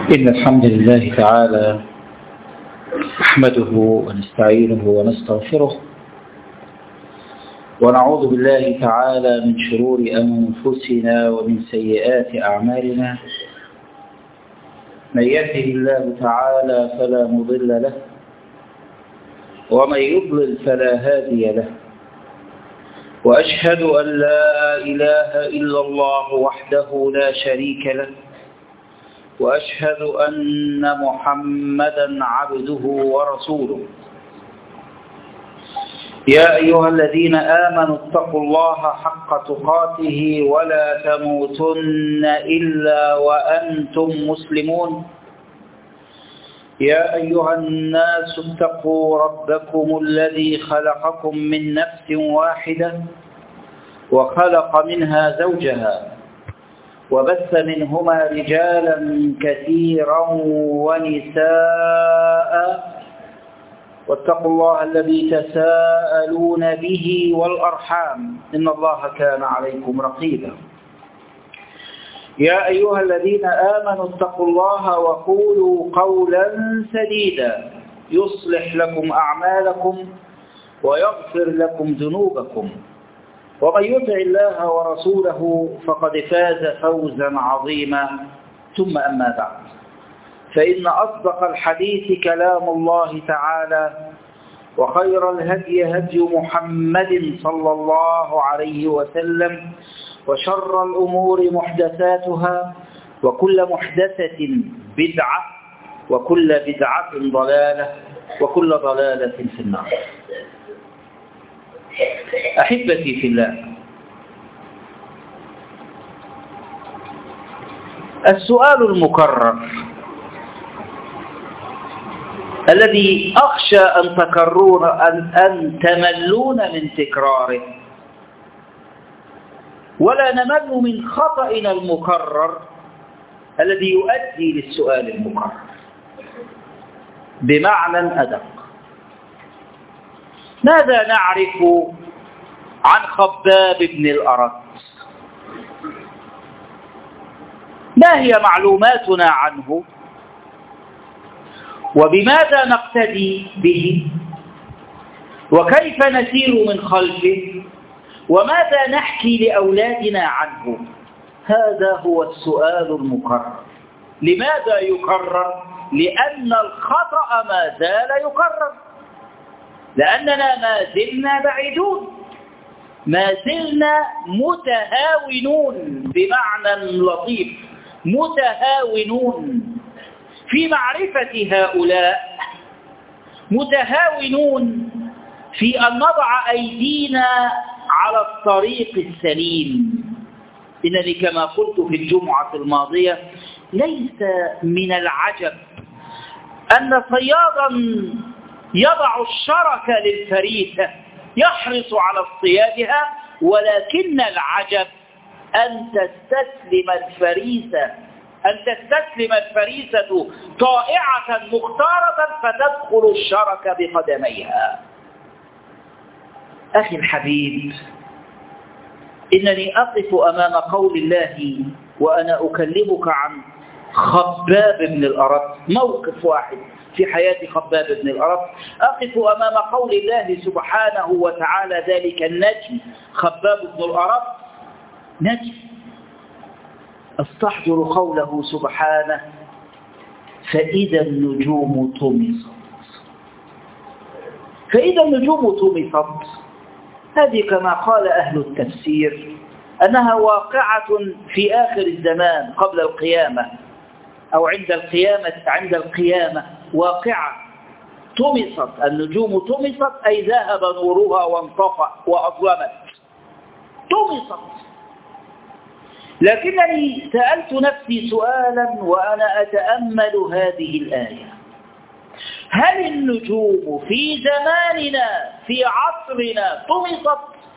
إن الحمد لله تعالى نحمده ونستعينه ونستغفره ونعوذ بالله تعالى من شرور أنفسنا ومن سيئات أعمالنا. من يهده الله تعالى فلا مضل له ومن يضلل فلا هادي له، وأشهد أن لا إله إلا الله وحده لا شريك له، وأشهد أن محمدا عبده ورسوله. يا أيها الذين آمنوا اتقوا الله حق تقاته ولا تموتن إلا وأنتم مسلمون. يا أيها الناس اتقوا ربكم الذي خلقكم من نفس واحدة وخلق منها زوجها وبث منهما رجالا كثيرا ونساء، واتقوا الله الذي تساءلون به والأرحام إن الله كان عليكم رقيبا. يا أيها الذين آمنوا اتقوا الله وقولوا قولا سديدا يصلح لكم أعمالكم ويغفر لكم ذنوبكم، ومن يطع الله ورسوله فقد فاز فوزا عظيما. ثم أما بعد، فإن أصدق الحديث كلام الله تعالى، وخير الهدي هدي محمد صلى الله عليه وسلم، وشر الأمور محدثاتها، وكل محدثة بدعة، وكل بدعة ضلالة، وكل ضلالة في النار. أحبتي في الله، السؤال المكرر الذي أخشى أن تملون من تكراره، ولا نمل من خطأنا المكرر الذي يؤدي للسؤال المكرر. بمعنى أدق، ماذا نعرف عن خباب بن الأرت؟ ما هي معلوماتنا عنه؟ وبماذا نقتدي به؟ وكيف نسير من خلفه؟ وماذا نحكي لأولادنا عنه؟ هذا هو السؤال المكرر. لماذا يكرر؟ لأن الخطأ ما زال يكرر، لأننا ما زلنا بعيدون، ما زلنا متهاونون، بمعنى لطيف متهاونون في معرفة هؤلاء، متهاونون في أن نضع أيدينا على الطريق السليم. إنني كما قلت في الجمعة الماضية، ليس من العجب أن صيادا يضع الشرك للفريسة يحرص على اصطيادها، ولكن العجب أن تستسلم الفريسة طائعة مختارة فتدخل الشرك بقدميها. أخي الحبيب، إنني أقف أمام قول الله وأنا أكلمك عن خباب بن الأرت، موقف واحد في حياة خباب بن الأرت. أقف أمام قول الله سبحانه وتعالى، ذلك النجم خباب بن الأرت نجم. استحضر قوله سبحانه: فإذا النجوم طمست. فإذا النجوم طمست، هذه كما قال أهل التفسير أنها واقعة في آخر الزمان قبل القيامة، أو عند القيامة واقعة. طمست النجوم، طمست أي ذهب نورها وانطفأ وأظلمت، طمست. لكنني سألت نفسي سؤالا وأنا أتأمل هذه الآية: هل النجوم في زماننا في عصرنا طمست؟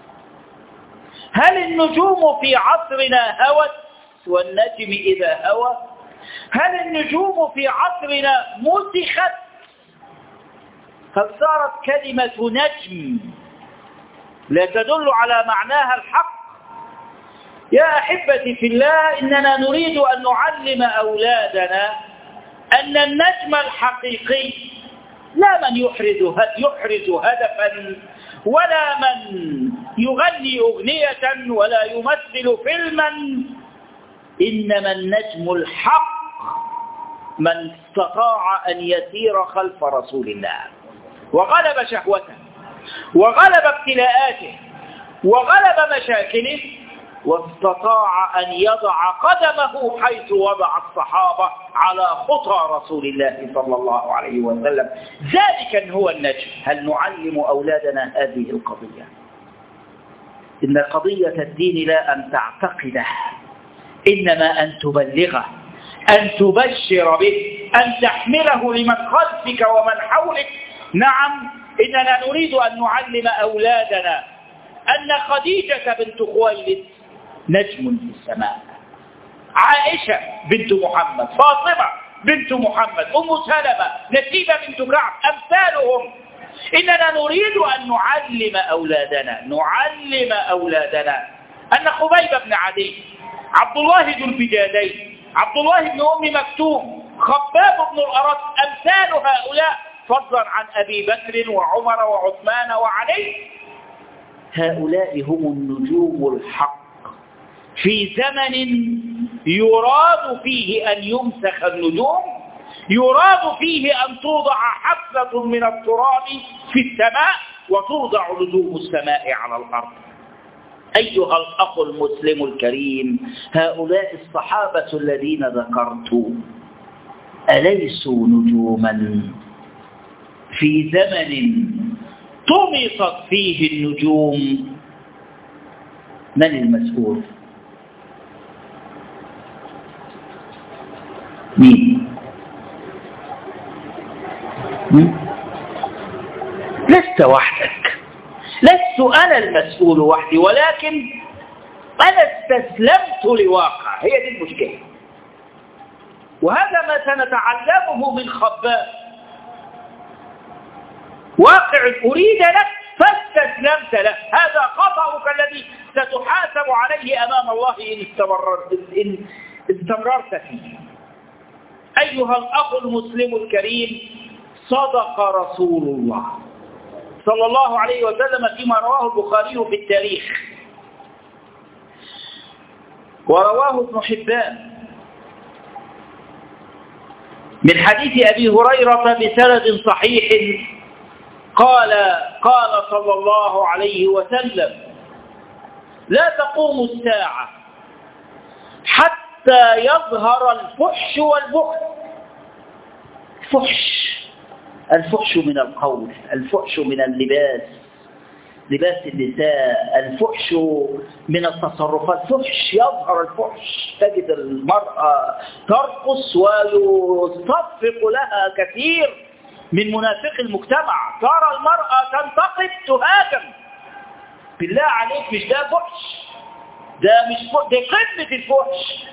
هل النجوم في عصرنا هوت؟ والنجم إذا هوى. هل النجوم في عصرنا مسخت؟ هل صارت كلمة نجم لا تدل على معناها الحق؟ يا أحبتي في الله، إننا نريد أن نعلم أولادنا أن النجم الحقيقي لا من يحرز هدفا، ولا من يغني أغنية، ولا يمثل فيلما، إنما النجم الحق من استطاع أن يسير خلف رسول الله وغلب شهوته وغلب ابتلاءاته وغلب مشاكله، واستطاع أن يضع قدمه حيث وضع الصحابة على خطى رسول الله صلى الله عليه وسلم. ذلك هو النجم. هل نعلم أولادنا هذه القضية؟ إن قضية الدين لا أن تعتقده، إنما أن تبلغه، أن تبشر به، أن تحمله لمن خلفك ومن حولك. نعم، إننا نريد أن نعلم أولادنا أن خديجة بنت خويلد نجم في السماء، عائشة بنت محمد، فاطمة بنت محمد، أم سلمة، نسيبة بنت كعب، أمثالهم. إننا نريد أن نعلم أولادنا أن خبيب بن عدي، عبد الله ذو البجادين، عبد الله بن أم مكتوم، خباب بن الأرت، أمثال هؤلاء، فضلا عن أبي بكر وعمر وعثمان وعلي. هؤلاء هم النجوم الحق في زمن يراد فيه أن يمسخ النجوم، يراد فيه أن توضع حفلة من التراب في السماء وتوضع نجوم السماء على الأرض. أيها الأخ المسلم الكريم، هؤلاء الصحابة الذين ذكرت أليسوا نجوما في زمن طمست فيه النجوم؟ من المسؤول؟ مين؟ لست وحدك، لست أنا المسؤول وحدي، ولكن أنا استسلمت لواقع. هي دي المشكلة، وهذا ما سنتعلمه من خباب. واقع أريد لك فاستسلمت له، هذا خطأك الذي ستحاسب عليه أمام الله إن استمررت فيه. أيها الأخ المسلم الكريم، صدق رسول الله صلى الله عليه وسلم فيما رواه البخاري في التاريخ، ورواه ابن حبان من حديث أبي هريرة بسند صحيح قال صلى الله عليه وسلم: لا تقوم الساعة حتى يظهر الفحش والبخل. الفحش من القول، الفحش من اللباس، لباس النساء، الفحش من التصرفات. الفحش يظهر، الفحش تجد المرأة ترقص ويصفق لها كثير من منافق المجتمع، ترى المرأة تنتقد تهاجم. بالله عليك، مش ده فحش؟ ده قمة الفحش.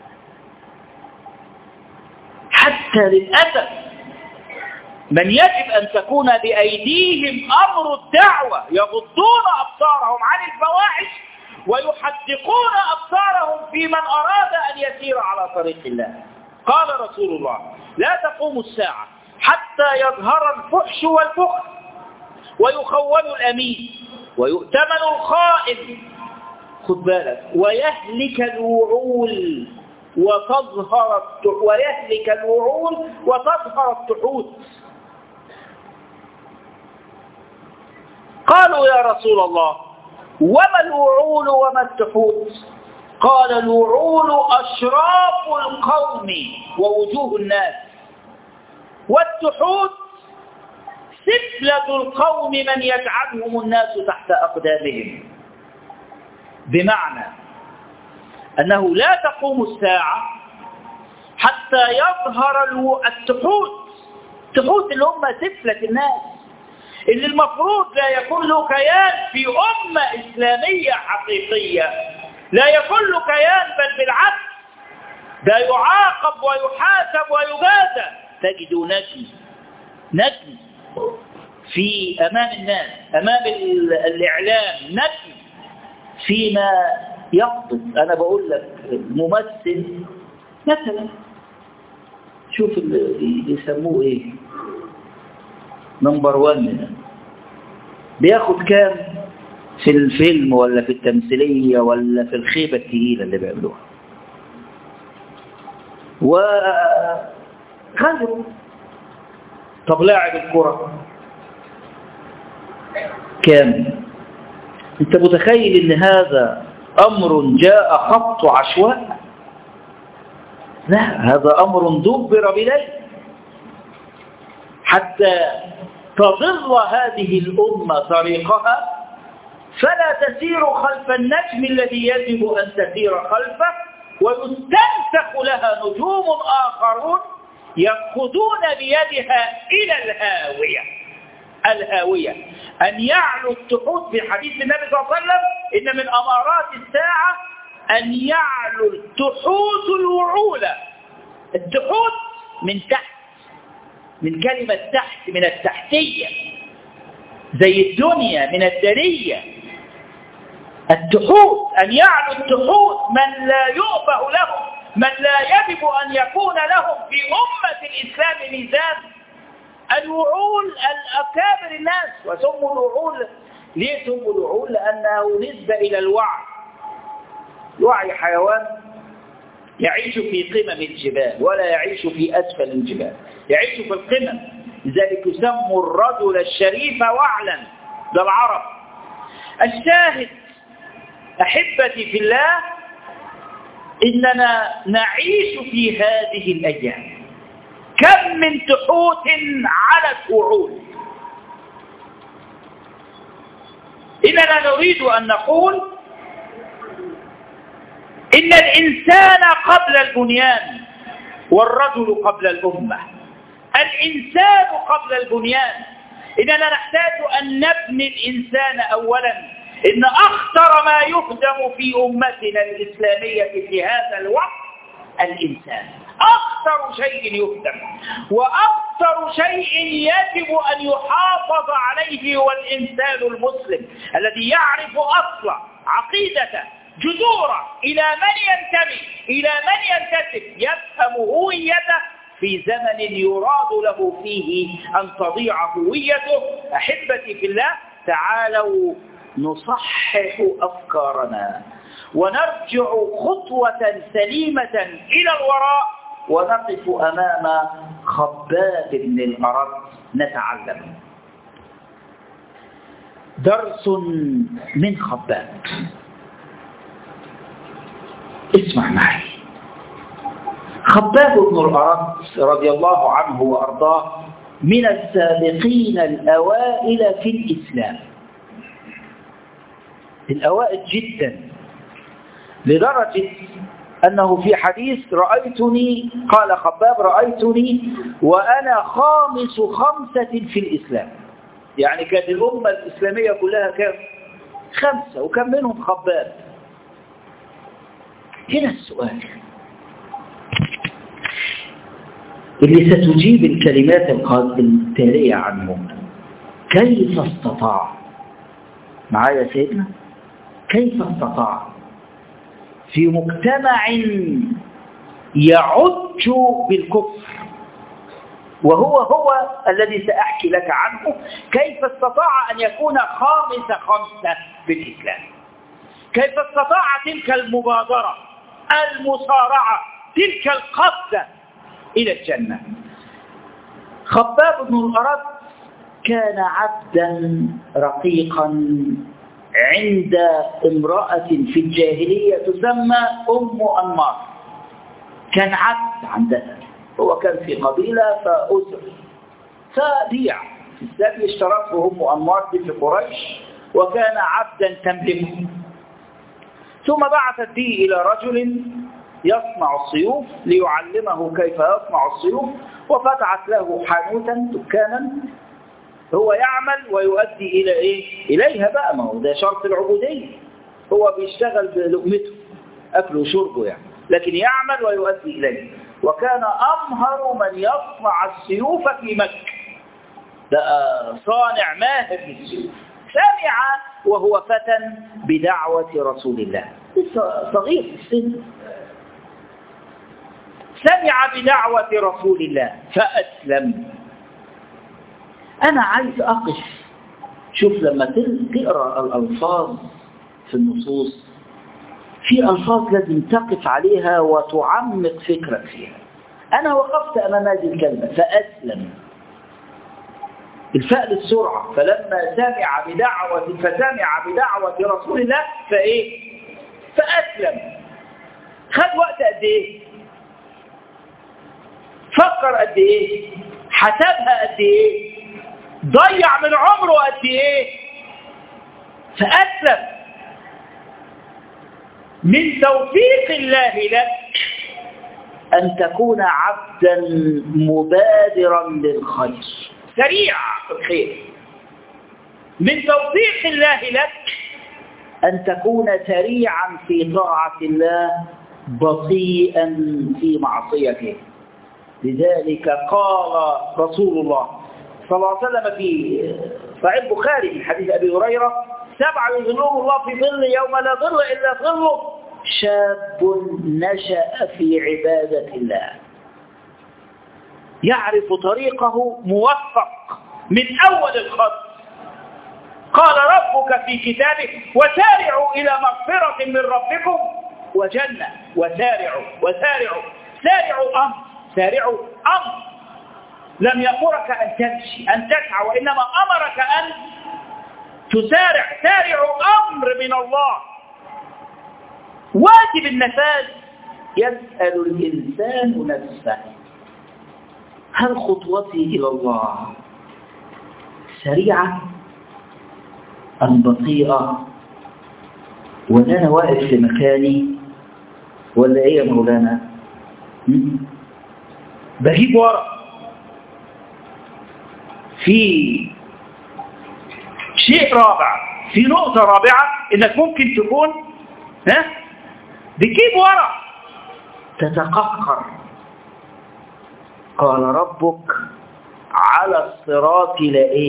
حتى للأسف من يجب أن تكون بأيديهم أمر الدعوة يغضون أبصارهم عن الفواحش ويحدقون أبصارهم في من أراد أن يسير على طريق الله. قال رسول الله: لا تقوم الساعة حتى يظهر الفحش والبخل ويخون الأمين ويؤتمن الخائن، خد بالك، ويهلك الوعول وتظهر التحوت. قالوا: يا رسول الله، وما الوعول وما التحوت؟ قال: الوعول أشراف القوم ووجوه الناس، والتحوت سفلة القوم من يجعلهم الناس تحت أقدامهم. بمعنى أنه لا تقوم الساعة حتى يظهر التحوت اللي هم سفلة الناس، اللي المفروض لا يكون له كيان في أمة إسلامية حقيقية، لا يكون له كيان، بل بالعكس ده يعاقب ويحاسب ويجازى. تجد نجم في أمام الناس، أمام الإعلام، نجم فيما يقصد. أنا بقول لك ممثل مثلا شوف اللي يسموه ايه، نمبر 1 بياخد كام في الفيلم ولا في التمثيلية ولا في الخيبة التقيلة اللي بيعملوها. وغيره. طب لاعب الكرة كام؟ انت متخيل ان هذا امر جاء خبط عشواء؟ لا، هذا امر دبر بليل حتى تضل هذه الامه طريقها، فلا تسير خلف النجم الذي يجب ان تسير خلفه، ويستنسخ لها نجوم اخرون يأخذون بيدها الى الهاويه. أن يعلو التحوت في حديث النبي صلى الله عليه وسلم إن من أمارات الساعة أن يعلو التحوت الوعول. التحوت من تحت، من كلمة تحت، من التحتية، زي الدنيا من الدنية. التحوت أن يعلو التحوت من لا يؤبه لهم، من لا يجب أن يكون لهم في أمة الإسلام ميزان. الوعول الأكابر الناس، وسموا الوعول. ليه سموا الوعول؟ لأنه نسبة إلى الوعي. الوعي حيوان يعيش في قمم الجبال ولا يعيش في أسفل الجبال، يعيش في القمم. لذلك يسموا الرجل الشريف وعلا، ده العرب. الشاهد أحبتي في الله، إننا نعيش في هذه الأيام كم من تحوت على الوعود. إننا نريد أن نقول إن الإنسان قبل البنيان والرجل قبل الأمة. الإنسان قبل البنيان. إننا نحتاج أن نبني الإنسان أولا. إن أخطر ما يهدم في أمتنا الإسلامية في هذا الوقت الإنسان. أخطر شيء يهدم وأخطر شيء يجب أن يحافظ عليه هو الإنسان المسلم الذي يعرف أصل عقيدته، جذوره، إلى من ينتمي، إلى من ينتسب، يفهم هويته في زمن يراد له فيه أن تضيع هويته. أحبتي في الله، تعالوا نصحح أفكارنا ونرجع خطوة سليمة إلى الوراء ونقف أمام خباب بن الأرت نتعلم درس من خباب. اسمع معي. خباب بن الأرت رضي الله عنه وأرضاه من السابقين الأوائل في الإسلام، الأوائل جدا، لدرجة أنه في حديث رأيتني، قال خباب رأيتني وأنا خامس 5 في الإسلام. يعني كانت الأمة الإسلامية كلها كم؟ 5، وكم منهم خباب. هنا السؤال اللي ستجيب الكلمات التالية عنه: كيف استطاع؟ معايا سيدنا؟ كيف استطاع في مجتمع يعج بالكفر، وهو الذي سأحكي لك عنه، كيف استطاع أن يكون خامس 5 بالإسلام؟ كيف استطاع تلك المبادرة، المصارعة، تلك القفزة إلى الجنة؟ خباب بن الأرت كان عبدا رقيقا عند امرأة في الجاهلية تسمى أم أنمار. كان عبد عندها، هو كان في قبيلة فأسر فبيع في السبي، اشترته أم أنمار في قريش وكان عبدا تملكه. ثم بعثت به إلى رجل يصنع السيوف ليعلمه كيف يصنع السيوف، وفتحت له حانوتا دكانا هو يعمل ويؤدي إلى إيه؟ إليها بقى، ما هو ده شرط العبودية، هو بيشتغل بلقمته، أكله وشربه يعني، لكن يعمل ويؤدي إليه. وكان أمهر من يصنع السيوف في مكة، ده صانع ماهر للسيوف. سمع وهو فتى بدعوة رسول الله، لسه صغير في السن، سمع بدعوة رسول الله فأسلم. أنا عايز أقف، شوف لما تقرأ الألفاظ في النصوص، في ألفاظ لازم تقف عليها وتعمق فكرك فيها. أنا وقفت أمام هذه الكلمة فأسلم، الفاء للسرعة، فلما فسمع بدعوة رسول الله فأسلم. خد وقت قد إيه؟ فكر قد إيه؟ حسبها قد إيه؟ ضيع من عمره قد إيه؟ فأسلم. من توفيق الله لك أن تكون عبدا مبادرا للخير، سريع في الخير. من توفيق الله لك أن تكون سريعا في طاعة الله، بطيئا في معصيته. لذلك قال رسول الله صلى الله عليه وسلم في صحيح البخاري في حديث أبي هريرة: 7 يظلهم الله في ظل يوم لا ظل إلا ظله، شاب نشأ في عبادة الله يعرف طريقه موفق من أول الخط. قال ربك في كتابه: وسارعوا إلى مغفرة من ربكم وجنة. وسارعوا سارعوا أمر، لم يأمرك أن تمشي أن تسعى، وإنما أمرك أن تسارع. سارعوا أمر من الله، واجب النفاذ. يسأل الإنسان نفسه: هل خطوتي إلى الله سريعة أم بطيئة؟ ولا أنا واقف في مكاني ولا إيه يا مولانا؟ بجيب ورا. في شيء رابع، في نقطة رابعة، إنك ممكن تكون بتجيب ورا، تتقهقر. قال ربك: على الصراط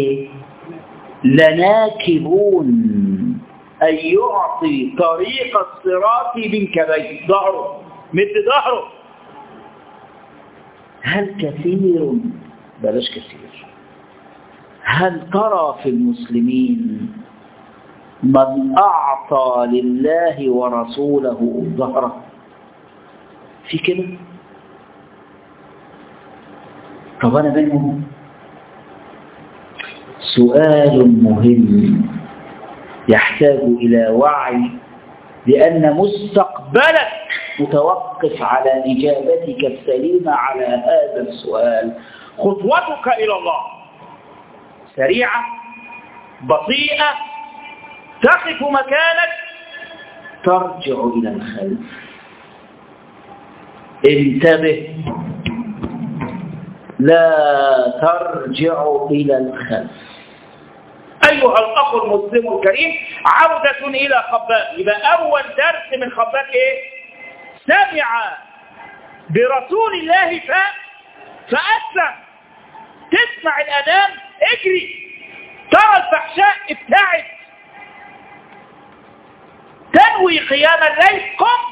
لناكبون، أن يعطي طريق الصراط بنكبيه، ظهره، مد ظهره. هل كثير، بلاش كثير، هل ترى في المسلمين من أعطى لله ورسوله ظهره؟ في كده؟ طب أنا منهم؟ سؤال مهم يحتاج إلى وعي، لأن مستقبلك متوقف على إجابتك السليمة على هذا السؤال. خطوتك إلى الله سريعة، بطيئة، تقف مكانك، ترجع إلى الخلف. انتبه، لا ترجع إلى الخلف. أيها الأخ المسلم الكريم، عودة إلى خباب. يبقى أول درس من خباب سمع برسول الله فأسلم. تسمع الأذان اجري، ترى الفحشاء ابتعد، تنوي قيام الليل قم.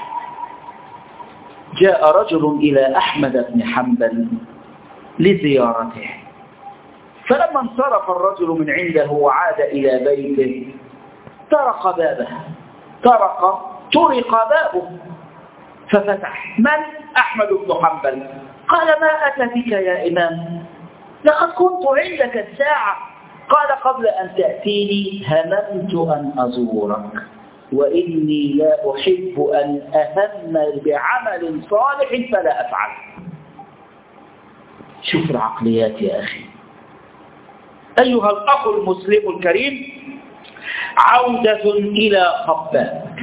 جاء رجل إلى أحمد بن حنبل لزيارته، فلما انصرف الرجل من عنده وعاد إلى بيته طرق بابه، طرق بابه ففتح. من؟ أحمد بن حنبل. قال: ما أتى بك يا إمام؟ لقد كنت عندك الساعة. قال: قبل أن تأتيني هممت أن أزورك، وإني لا أحب أن أهم بعمل صالح فلا أفعل. شوف العقليات يا أخي. أيها الأخ المسلم الكريم، عودة إلى خباب.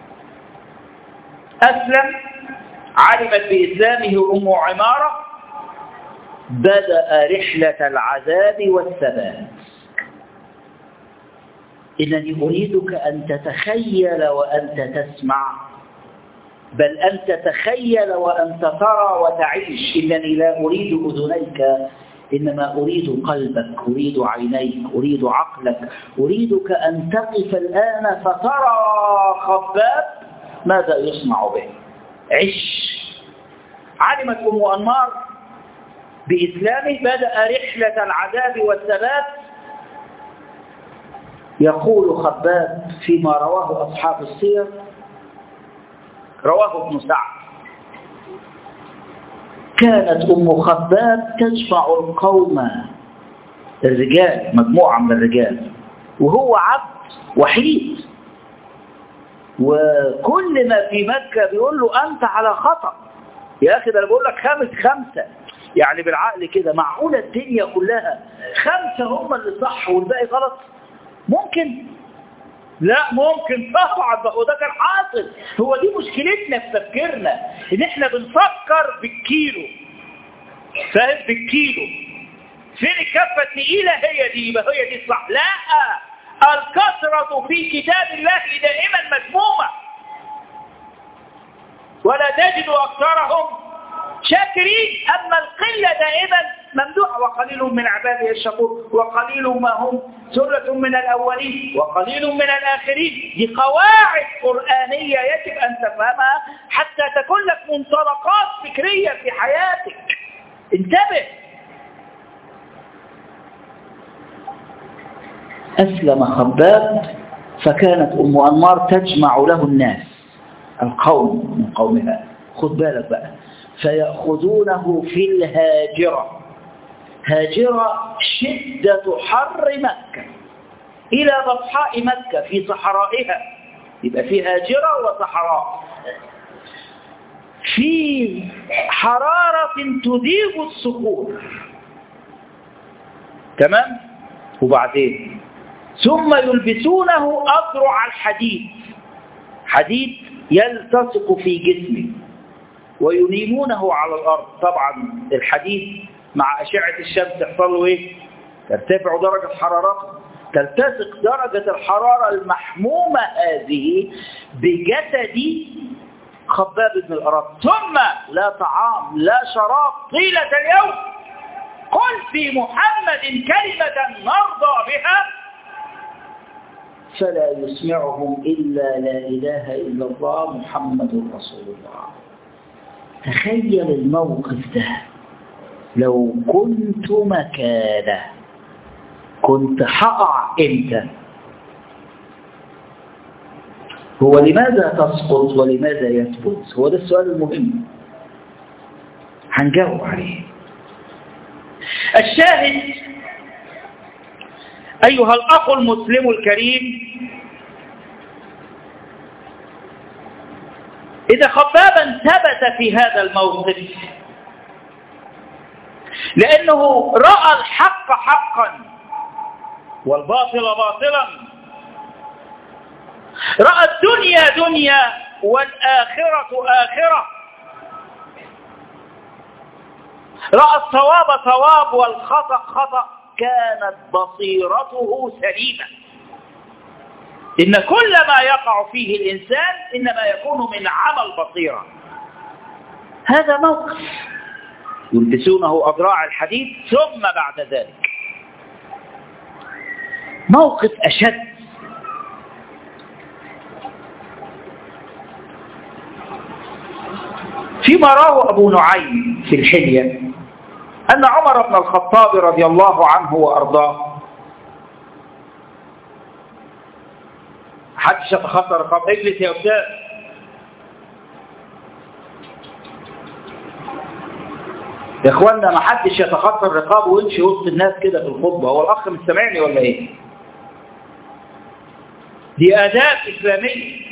أسلم، علمت بإسلامه أم عمارة، بدأ رحلة العذاب والثبات. إنني أريدك أن تتخيل وأنت تسمع، بل أن تتخيل وأنت ترى وتعيش. إنني لا أريد أذنيك، إنما أريد قلبك، أريد عينيك، أريد عقلك. أريدك أن تقف الآن فترى خباب ماذا يصنع به. عش علمت أم أنمار بإسلامه بدأ رحلة العذاب والثبات. يقول خباب فيما رواه أصحاب السير، رواه ابن سعد: كانت أم خباب تجمع القوم، الرجال، مجموعة من الرجال، وهو عبد وحيد، وكل ما في مكة بيقول له أنت على خطأ يا أخي، ده أنا بقول لك 5 يعني بالعقل كده، معقولة الدنيا كلها 5 هم اللي صح والباقي غلط؟ ممكن؟ لا ممكن طبعا، وده كان حاصل. هو دي مشكلتنا في تفكيرنا، ان احنا بنفكر بالكيلو، فاهم؟ بالكيلو. فين الكفة الثقيلة؟ هي دي، يبقى هي دي الصح. لا، الكثرة في كتاب الله دائما مذمومة، ولا تجد أكثرهم شاكرين. أما القلة دائما ممدوحة، وقليل من عباده الشكور، وقليل ما هم، سرة من الأولين وقليل من الآخرين. دي قواعد قرآنية يجب أن تفهمها حتى تكون لك منطلقات فكرية في حياتك. انتبه. أسلم خباب، فكانت أم أنمار تجمع له الناس، القوم من قومها، خد بالك بقى، فيأخذونه في الهاجرة. هاجرة شدة حر مكة إلى بطحاء مكة في صحرائها، يبقى في هاجرة وصحراء، في حرارة تذيب الصخور، تمام؟ وبعدين ثم يلبسونه أذرع الحديد، حديد يلتصق في جسمه، وينيمونه على الأرض. طبعا الحديد مع أشعة الشمس يحصل له إيه؟ ترتفع درجة حرارته، تلتصق درجة الحرارة المحمومة هذه بجسد خباب بن الأرط. ثم لا طعام لا شراب طيلة اليوم. قل في محمد كلمة نرضى بها فلا يسمعهم إلا لا إله إلا الله محمد رسول الله. تخيل الموقف ده، لو كنت مكانه كنت هقع امتى؟ هو لماذا تسقط ولماذا يثبت؟ هو ده السؤال المهم، هنجاوب عليه. الشاهد أيها الأخ المسلم الكريم، إذا خبابا ثبت في هذا الموقف لأنه رأى الحق حقا والباطل باطلا، رأى الدنيا دنيا والآخرة آخرة، رأى الصواب صواب والخطأ خطأ، كانت بصيرته سليمة. إن كل ما يقع فيه الإنسان إنما يكون من عمل بصيرة. هذا موقف يلبسونه أذراع الحديد، ثم بعد ذلك موقف أشد. فيما رواه أبو نعيم في الحلية أن عمر بن الخطاب رضي الله عنه وأرضاه، حدش يتخطى رقاب، اجلس يا أستاذ، يا إخوانا ما حدش يتخطى الرقاب ويمشي وسط الناس كده في الخطبة. هو الأخ مش سامعني ولا إيه؟ دي آداب إسلامية.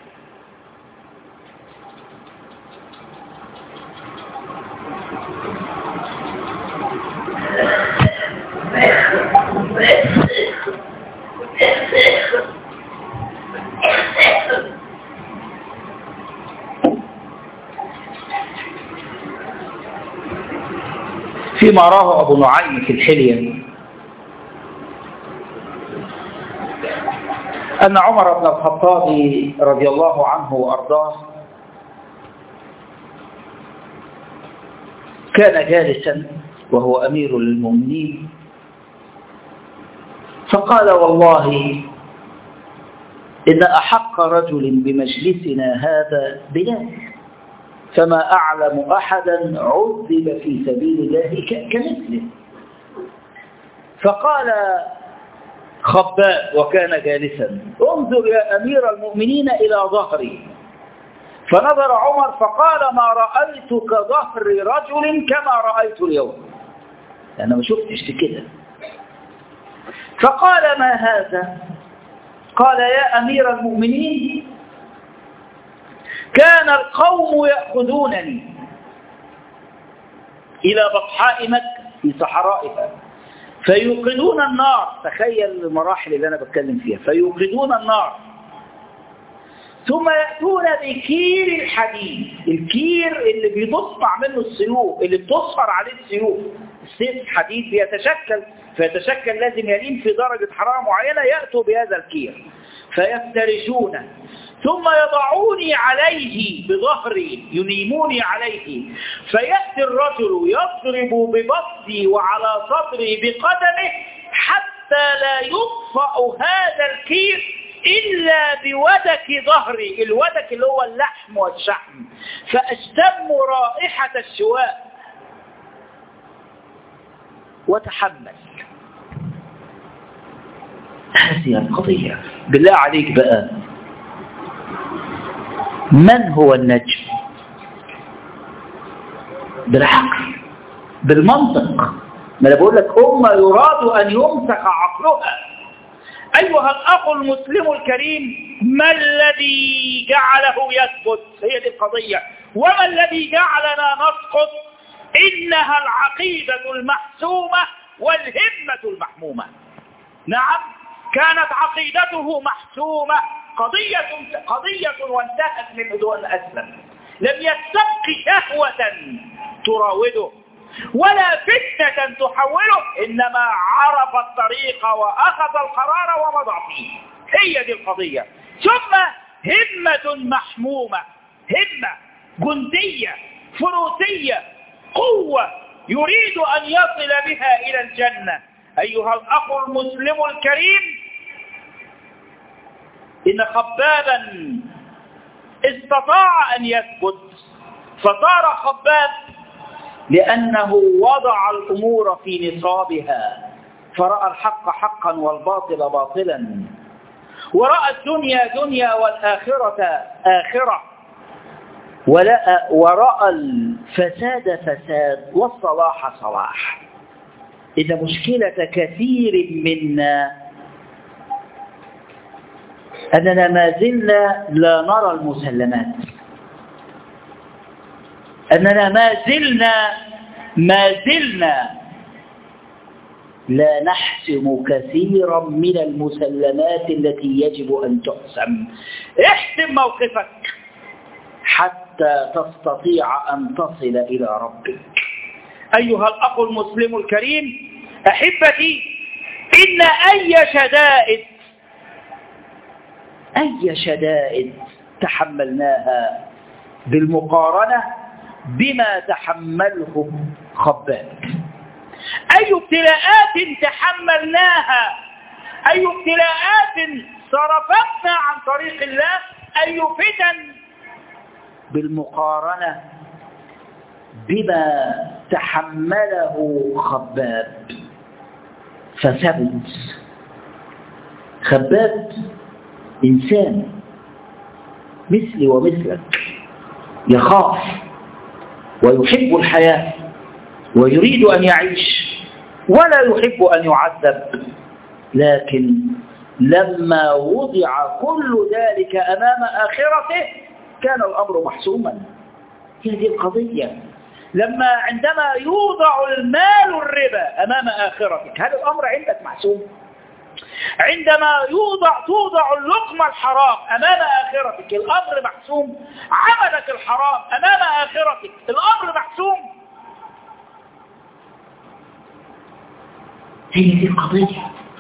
فيما راه أبو نعيم في الحلية أن عمر بن الخطاب رضي الله عنه وأرضاه كان جالسا وهو أمير المؤمنين، فقال: والله إن أحق رجل بمجلسنا هذا بلال. فما أعلم أحدا عذب في سبيل الله كمثله. فقال خباب وكان جالسا: انظر يا أمير المؤمنين إلى ظهري. فنظر عمر فقال: ما رأيت كظهر رجل كما رأيت اليوم، أنا ما شفتش كده. فقال: ما هذا؟ قال: يا أمير المؤمنين، كان القوم يأخذونني إلى بطحاء مكة في صحرائها فيوقدون النار. تخيل المراحل اللي أنا بتكلم فيها. فيوقدون النار ثم يأتون بكير الحديد، الكير اللي بيتصنع منه السيوف، اللي بتصهر عليه السيوف. السيف حديد فيتشكل لازم يلين في درجة حرارة معينة. يأتوا بهذا الكير فيفترشونه ثم يضعوني عليه بظهري، ينيموني عليه. فيأتي الرجل يضرب ببطني وعلى صدري بقدمه حتى لا يطفأ هذا الكير إلا بودك ظهري، الودك اللي هو اللحم والشحم، فأشتم رائحة الشواء وتحمل. هذه القضية. بالله عليك بقى، من هو النجم؟ بالعقل، بالمنطق. ما أنا بقول لك أمة يراد أن يمسك عقلها. أيها الأخ المسلم الكريم، ما الذي جعله يثبت؟ هي دي القضية. وما الذي جعلنا نسقط؟ إنها العقيدة المحسومة والهمة المحمومة. نعم، كانت عقيدته محسومة، قضية وانتهت من دون أسلم. لم يستبق شهوة تراوده ولا فتنة تحوله، إنما عرف الطريق وأخذ القرار ومضى فيه. هي دي القضية. ثم همة محمومة، همة جندية فروسية، قوة يريد أن يصل بها إلى الجنة. أيها الأخ المسلم الكريم، إن خبابا استطاع أن يثبت، فصار خباب لأنه وضع الأمور في نصابها، فرأى الحق حقا والباطل باطلا، ورأى الدنيا دنيا والآخرة آخرة، ورأى الفساد فساد والصلاح صلاح. إذا مشكلة كثير منا أننا ما زلنا لا نرى المسلمات، أننا ما زلنا لا نحسم كثيرا من المسلمات التي يجب أن تحسم. احسم موقفك حتى تستطيع أن تصل إلى ربك. أيها الأخ المسلم الكريم، أحبتي، إن أي شدائد تحملناها بالمقارنة بما تحمله خباب. أي ابتلاءات تحملناها، أي ابتلاءات صرفتنا عن طريق الله، أي فتن بالمقارنة بما تحمله خباب. فثبت. خباب إنسان مثلي ومثلك، يخاف ويحب الحياة ويريد أن يعيش ولا يحب أن يعذب، لكن لما وضع كل ذلك أمام آخرته كان الأمر محسوما. هذه القضية. عندما يوضع المال الربا أمام آخرتك، هذا الأمر عندك محسوم. عندما توضع اللقمة الحرام أمام آخرتك، الأمر محسوم. عملك الحرام أمام آخرتك، الأمر محسوم. هي دي القضية،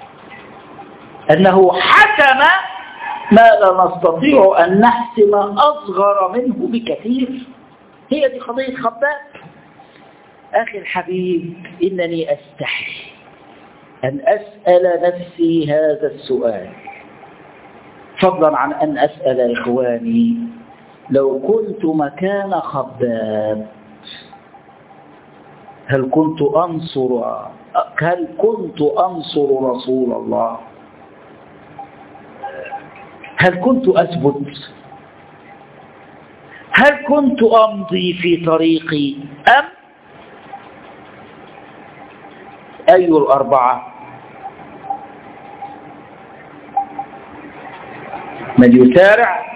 أنه حكم ما لا نستطيع أن نحسم أصغر منه بكثير. هي دي قضية خباب. أخي الحبيب، إنني أستحي أن أسأل نفسي هذا السؤال، فضلا عن أن أسأل إخواني لو كنت مكان خباب هل كنت أنصر رسول الله؟ هل كنت أثبت؟ هل كنت أمضي في طريقي أم أي الأربعة؟ من يسارع،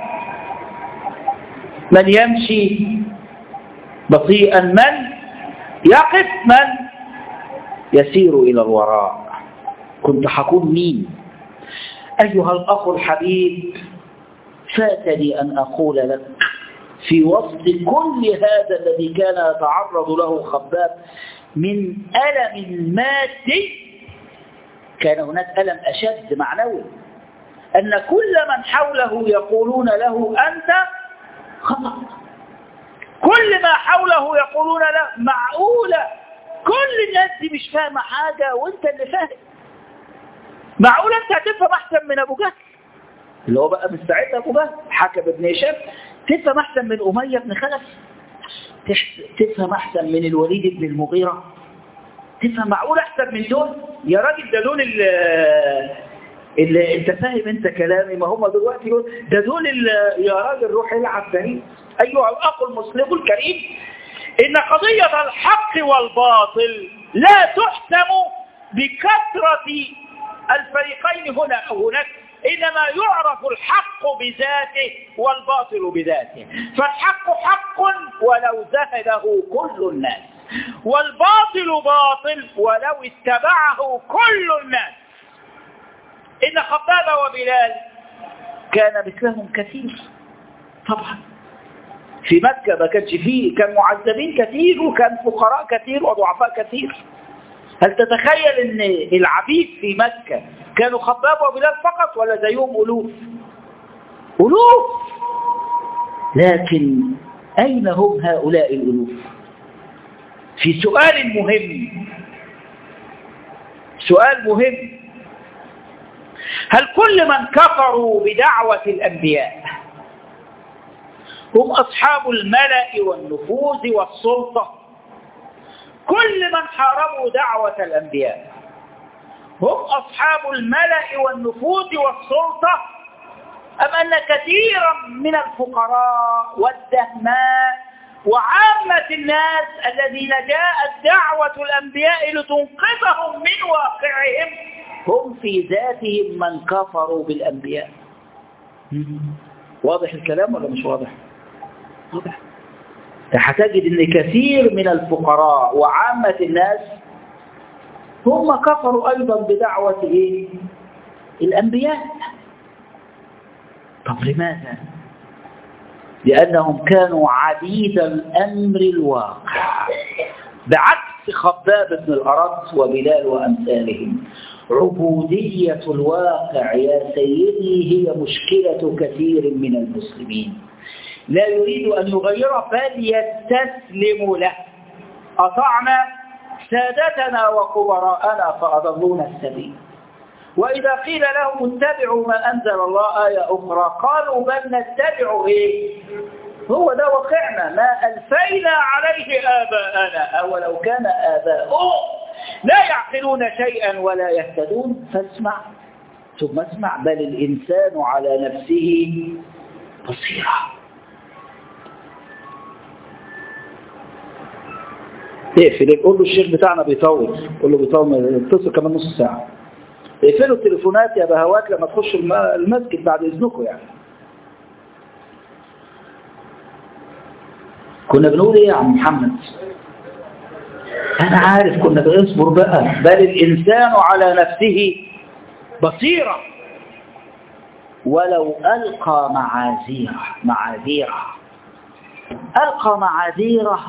من يمشي بطيئا، من يقف، من يسير إلى الوراء. كنت حكون مين؟ أيها الأخ الحبيب، فاتني أن أقول لك في وسط كل هذا الذي كان يتعرض له خباب من ألم مادي، كان هناك ألم أشد معنوي، أن كل من حوله يقولون له أنت خطأ. كل ما حوله يقولون له معقولة، كل الناس دي مش فاهمة حاجة وانت اللي فاهم. معقولة انت هتفهم أحسن من أبو جهل اللي هو بقى مستعد أبو جهل، حكم ابن هشام، تفهم أحسن من أمية بن خلف، تفهم أحسن من الوليد بن المغيرة، تفهم معقول أحسن من دول؟ يا راجل ده دول اللي انت فاهم انت كلامي، ما هم دلوقتي ده دول يا راجل روح العب بعيد. أيها الأخ المسلم الكريم، إن قضية الحق والباطل لا تحسم بكثرة الفريقين هنا أو هناك، إنما يعرف الحق بذاته والباطل بذاته. فالحق حق ولو زهده كل الناس، والباطل باطل ولو اتبعه كل الناس. إن خباب وبلال كان مثلهم كثير طبعا. في مكة ما كانش فيه، كان معذبين كثير وكان فقراء كثير وضعفاء كثير. هل تتخيل ان العبيد في مكة كانوا خباب وبلال فقط ولا زيهم ألوف؟ لكن أين هم هؤلاء الألوف؟ في سؤال مهم، هل كل من كفروا بدعوة الأنبياء هم أصحاب الملأ والنفوذ والسلطة؟ كل من حاربوا دعوة الأنبياء هم أصحاب الملأ والنفوذ والسلطة، أم أن كثيرا من الفقراء والدهماء وعامة الناس الذين جاءت دعوة الأنبياء لتنقذهم من واقعهم هم في ذاتهم من كفروا بالأنبياء؟ واضح الكلام ولا مش واضح؟ واضح. هتجد ان كثير من الفقراء وعامة الناس هم كفروا ايضا بدعوة الانبياء. طب لماذا؟ لانهم كانوا عديد الامر الواقع، بعكس خباب بن الأرت وبلال وامثالهم. عبودية الواقع يا سيدي هي مشكلة كثير من المسلمين، لا يريد أن يغيره بل يستسلم له. أطعنا سادتنا وكبراءنا فأضلونا السبيل، وإذا قيل لهم اتبعوا ما أنزل الله آية أخرى قالوا بل نتبع هو ده واقعنا ما ألفينا عليه آباءنا أولو كان آباؤهم لا يعقلون شيئا ولا يهتدون. فاسمع ثم اسمع، بل الإنسان على نفسه بصيرة. اقفل، قول له الشيخ بتاعنا بيطول، قول له بيطول، اتصل كمان نص ساعة. اقفلوا التليفونات يا بهوات لما تخشوا المسجد بعد إذنكم. يعني كنا بنقول ايه يا عم محمد؟ انا عارف كنا بنصبر بقى. بل الانسان على نفسه بصيرة ولو ألقى معاذيره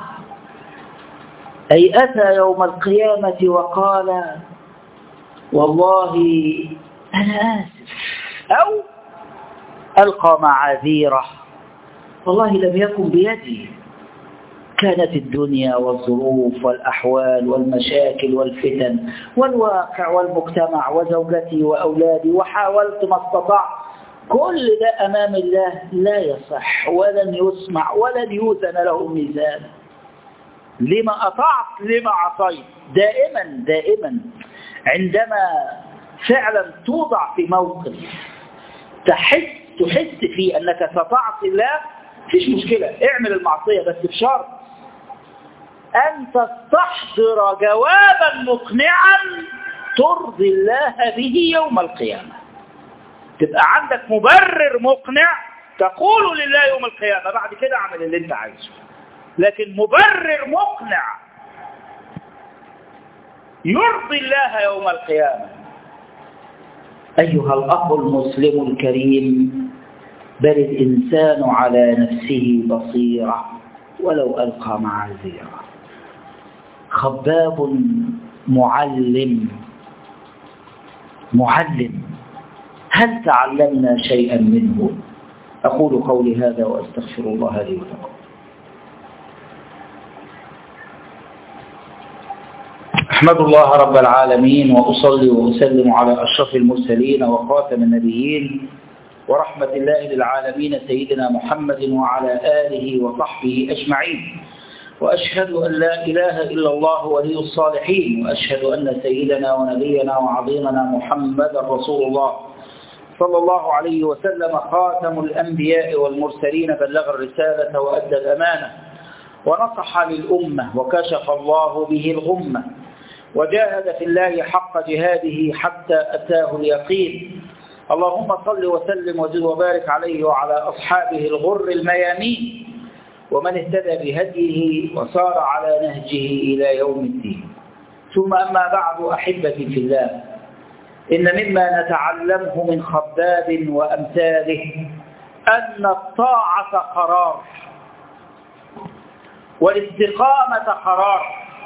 أي أتى يوم القيامة وقال والله أنا آسف، أو ألقى معاذيره والله لم يكن بيدي، كانت الدنيا والظروف والأحوال والمشاكل والفتن والواقع والمجتمع وزوجتي وأولادي وحاولت ما استطعت كل ده أمام الله لا يصح ولن يسمع ولن يوزن له ميزان. لما أطعت لما عصيت. دائما عندما فعلا توضع في موقف تحس فيه أنك ستعصي الله، فيش مشكلة، اعمل المعصية، بس بشرط أن تستحضر جوابا مقنعا ترضي الله به يوم القيامة. تبقى عندك مبرر مقنع تقول لله يوم القيامة، بعد كده اعمل اللي انت عايزه، لكن مبرر مقنع يرضي الله يوم القيامة. أيها الأخ المسلم الكريم، بل الإنسان على نفسه بصيرة ولو ألقى معاذيره. خباب معلم، هل تعلمنا شيئا منه؟ أقول قولي هذا وأستغفر الله لي ولكم. أحمد الله رب العالمين وأصلي وأسلم على أشرف المرسلين وخاتم النبيين ورحمة الله للعالمين سيدنا محمد وعلى آله وصحبه أجمعين، وأشهد أن لا إله إلا الله ولي الصالحين، وأشهد أن سيدنا ونبينا وعظيمنا محمد رسول الله صلى الله عليه وسلم خاتم الأنبياء والمرسلين، بلغ الرسالة وأدى الأمانة ونصح للأمة وكشف الله به الغمة، وجاهد في الله حق جهاده حتى أتاه اليقين. اللهم صل وسلم وزد وبارك عليه وعلى أصحابه الغر الميامين ومن اهتدى بهديه وسار على نهجه إلى يوم الدين. ثم أما بعد، أحبتي في الله، إن مما نتعلمه من خباب وأمثاله أن الطاعة قرار والاستقامة قرار،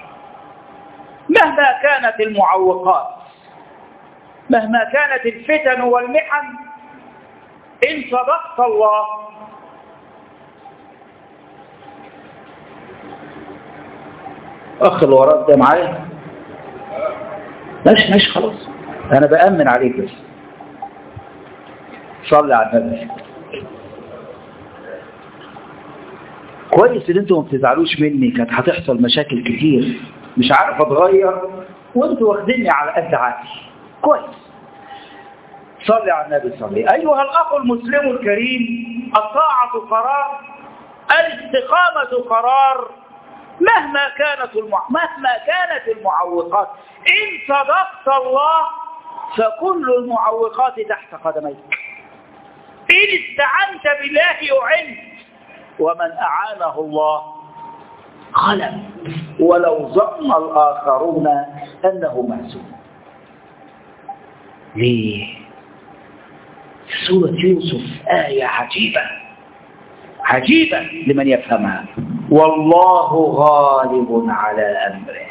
مهما كانت المعوقات، مهما كانت الفتن والمحن، إن صدقت الله أخ الوراء ده معايا؟ ماشي خلاص، أنا بأمن عليك بس. صلي على النبي. كويس إن أنتم ما بتزعلوش مني، كانت هتحصل مشاكل كتير مش عارف أتغير وأنتوا واخديني على قد عقلي. كويس. صلي على النبي. صلي. أيها الأخ المسلم الكريم، الطاعة قرار، الاستقامة قرار، مهما كانت المعوقات. إن صدقت الله فكل المعوقات تحت قدميك. إن استعنت بالله أعنت، ومن أعانه الله غلب، ولو ظن الآخرون أنه مهزوم. ليه؟ في سورة يوسف آية عجيبة لمن يفهمها. والله غالب على أمره.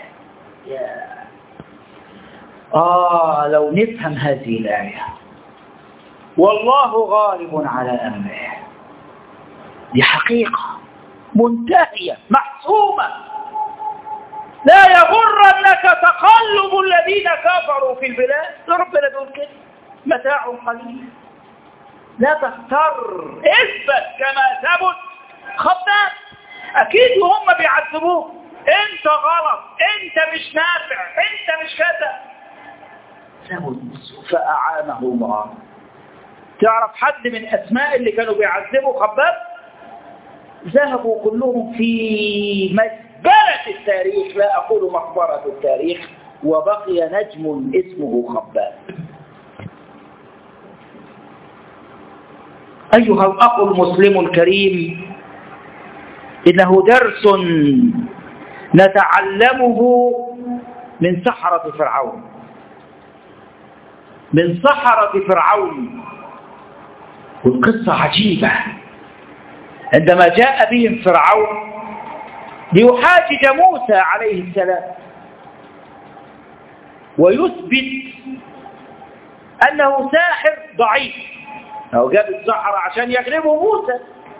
لو نفهم هذه الآية، والله غالب على أمره، دي حقيقة منتهية محسومة. لا يغرنك تقلب الذين كفروا في البلاد. ربنا بيقول كده، متاع قليل. لا تغتر، اثبت كما ثبت خباب. أكيد وهم بيعذبوك انت غلط، انت مش نافع، انت مش كذا، ثبت فأعانه الله. تعرف حد من أسماء اللي كانوا بيعذبوا خباب؟ ذهبوا كلهم في مزبلة التاريخ، لا أقول مقبرة التاريخ، وبقي نجم اسمه خباب. أيها الأخ المسلم الكريم، إنه درس نتعلمه من سحرة فرعون. والقصة عجيبة. عندما جاء بهم فرعون ليحاجج موسى عليه السلام ويثبت أنه ساحر ضعيف، أو جاب السحرة عشان يغلبوا موسى.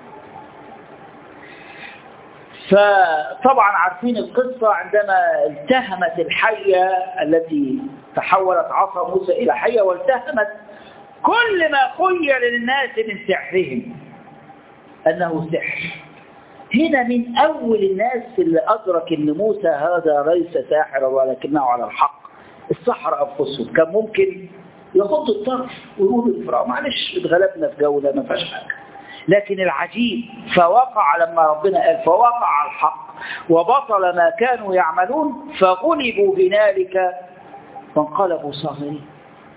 فطبعا عارفين القصة، عندما التهمت الحية التي تحولت عصا موسى إلى حية، والتهمت كل ما خير للناس من سحرهم أنه سحر. هنا من أول الناس اللي أدرك أن موسى هذا ليس ساحرا ولكنه على الحق. السحرة أنفسهم كان ممكن يخط الطرف ويقول الفرعون معلش اتغلبنا في جولة ما فيهاش حاجة، لكن العجيب فوقع لما ربنا قال فوقع على الحق وبطل ما كانوا يعملون فغلبوا هنالك وانقلبوا صاغرين.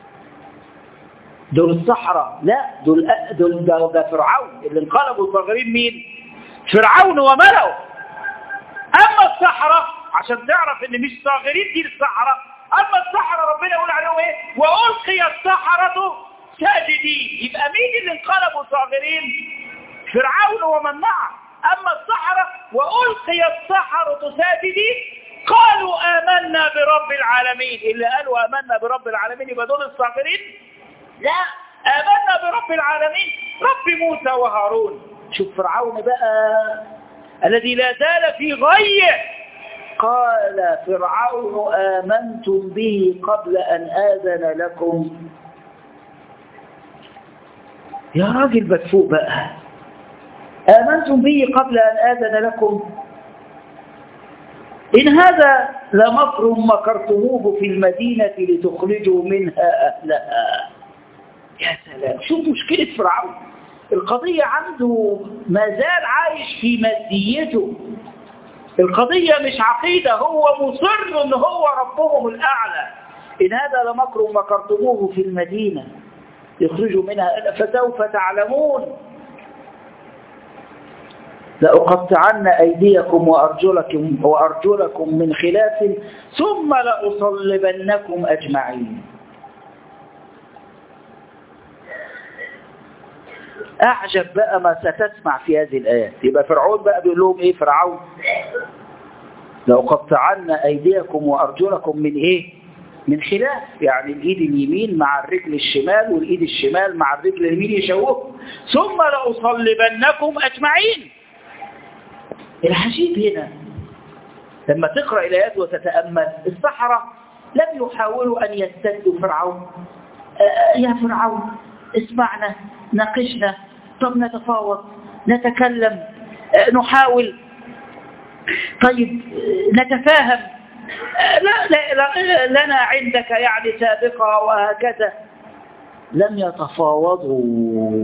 دول السحرة؟ لا، ده فرعون اللي انقلبوا صاغرين. مين؟ فرعون وملأه. أما السحرة عشان تعرف ان مش صاغرين دي السحرة، أما السحرة ربنا يقول عليهم ايه؟ وألقي السحرة ساجدين. يبقى مين اللي انقلبوا صاغرين؟ فرعون ومن معه. أما السحرة وألقي السحرة ساجدين قالوا آمنا برب العالمين. اللي قالوا آمنا برب العالمين يبقى دول الصاغرين؟ لا، آمنا برب العالمين رب موسى وهارون. شوف فرعون بقى الذي لا زال في غيه. قال فرعون آمنتم به قبل أن آذن لكم. يا راجل بتفوق بقى، آمنتم به قبل أن آذن لكم. إن هذا لمكر مكرتموه في المدينة لتخرجوا منها أهلها. يا سلام، شوف مشكلة فرعون. القضية عنده ما زال عايش في ماديته. القضية مش عقيدة، هو مصر ان هو ربهم الأعلى. إن هذا لمكر مكرتموه في المدينة يخرجوا منها فسوف تعلمون. لأقطعن أيديكم وأرجلكم من خلاف ثم لأصلبنكم أجمعين. أعجب بقى ما ستسمع في هذه الآيات. يبقى فرعون بقى بيقول لهم إيه؟ فرعون لأقطعن أيديكم وأرجلكم من إيه؟ من خلاف، يعني الإيد اليمين مع الرجل الشمال والإيد الشمال مع الرجل اليمين يشوهوا. ثم لأصلبنكم أجمعين. العجيب هنا لما تقرأ الآيات وتتأمل، السحرة لم يحاولوا أن يستدوا فرعون. يا فرعون اسمعنا، ناقشنا، طب نتفاوض، نتكلم، نحاول، طيب نتفاهم، لا لنا عندك يعني سابقة وهكذا. لم يتفاوضوا،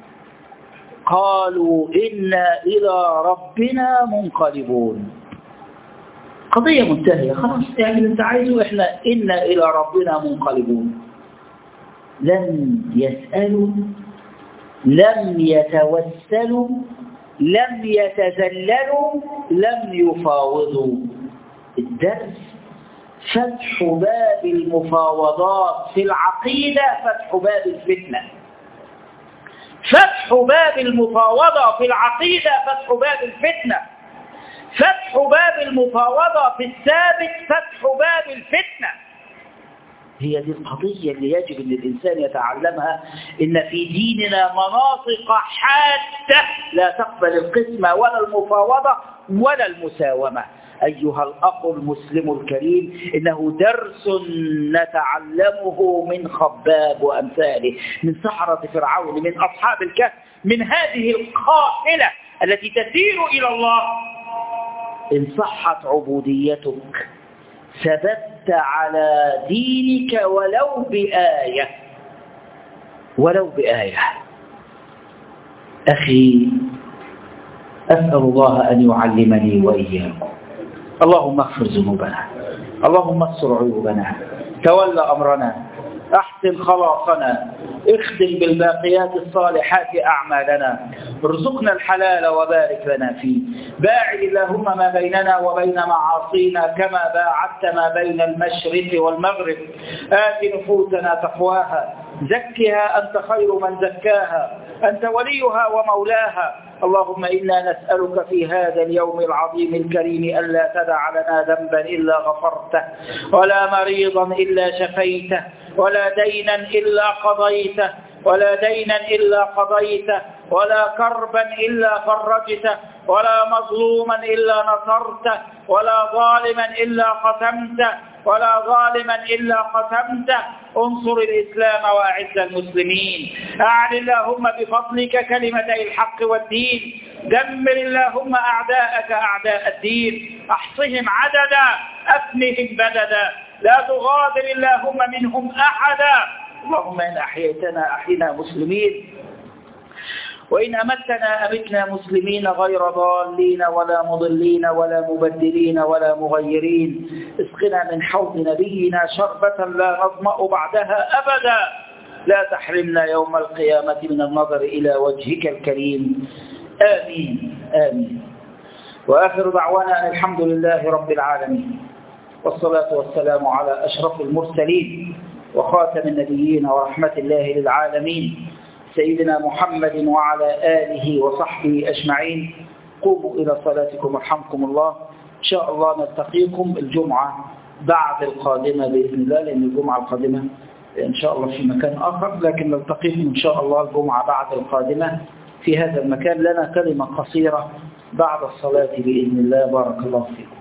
قالوا إنا إلى ربنا منقلبون. قضية منتهية خلاص، يعني انت عايزه احنا إنا إلى ربنا منقلبون. لم يسألوا، لم يتوسلوا، لم يتذللوا، لم يفاوضوا. الدرس فتح باب المفاوضات في العقيدة، فتح باب الفتنة. فتح باب المفاوضة في العقيدة فتح باب الفتنة. فتح باب المفاوضة في الثابت فتح باب الفتنة. هي دي القضية اللي يجب أن الإنسان يتعلمها. إن في ديننا مناطق حادة لا تقبل القسمة ولا المفاوضة ولا المساومة. أيها الأخ المسلم الكريم، إنه درس نتعلمه من خباب وأمثاله، من سحرة فرعون، من أصحاب الكهف، من هذه القافلة التي تسير إلى الله. إن صحت عبوديتك ثبت على دينك ولو بآية، ولو بآية. أخي، أسأل الله أن يعلمني وإياكم. اللهم اغفر ذنوبنا، اللهم استر عيوبنا، تول أمرنا، أحسن خلاصنا، اختم بالباقيات الصالحات أعمالنا، ارزقنا الحلال وبارك لنا فيه. باعد اللهم ما بيننا وبين معاصينا كما باعدت ما بين المشرق والمغرب. آت نفوسنا تقواها، زكها أنت خير من زكاها، أنت وليها ومولاها. اللهم إنا نسألك في هذا اليوم العظيم الكريم ألا تدع لنا ذنبا إلا غفرته، ولا مريضا إلا شفيته، ولا دينا إلا قضيته، ولا دينا إلا قضيته، ولا كربا إلا فرجته، ولا مظلوما إلا نصرته، ولا ظالما إلا قسمته، ولا ظالما إلا قسمته. انصر الإسلام وأعز المسلمين. أعل اللهم بفضلك كلمتي الحق والدين. دمر اللهم أعداءك أعداء الدين. احصهم عددا أفنهم بددا. لا تغادر اللهم منهم أحدا. اللهم إن أحييتنا أحينا مسلمين، وإن أمتنا أمتنا مسلمين غير ضالين ولا مضلين ولا مبدلين ولا مغيرين. اسقنا من حوض نبينا شربة لا نظمأ بعدها أبدا. لا تحرمنا يوم القيامة من النظر إلى وجهك الكريم. آمين آمين. وآخر دعوانا الحمد لله رب العالمين، والصلاة والسلام على أشرف المرسلين وخاتم النبيين ورحمة الله للعالمين سيدنا محمد وعلى آله وصحبه أجمعين. قوموا إلى صلاتكم يرحمكم الله. إن شاء الله نلتقيكم الجمعة بعد القادمة بإذن الله، لأن الجمعة القادمة إن شاء الله في مكان آخر، لكن نلتقيكم إن شاء الله الجمعة بعد القادمة في هذا المكان. لنا كلمة قصيرة بعد الصلاة بإذن الله. بارك الله فيكم.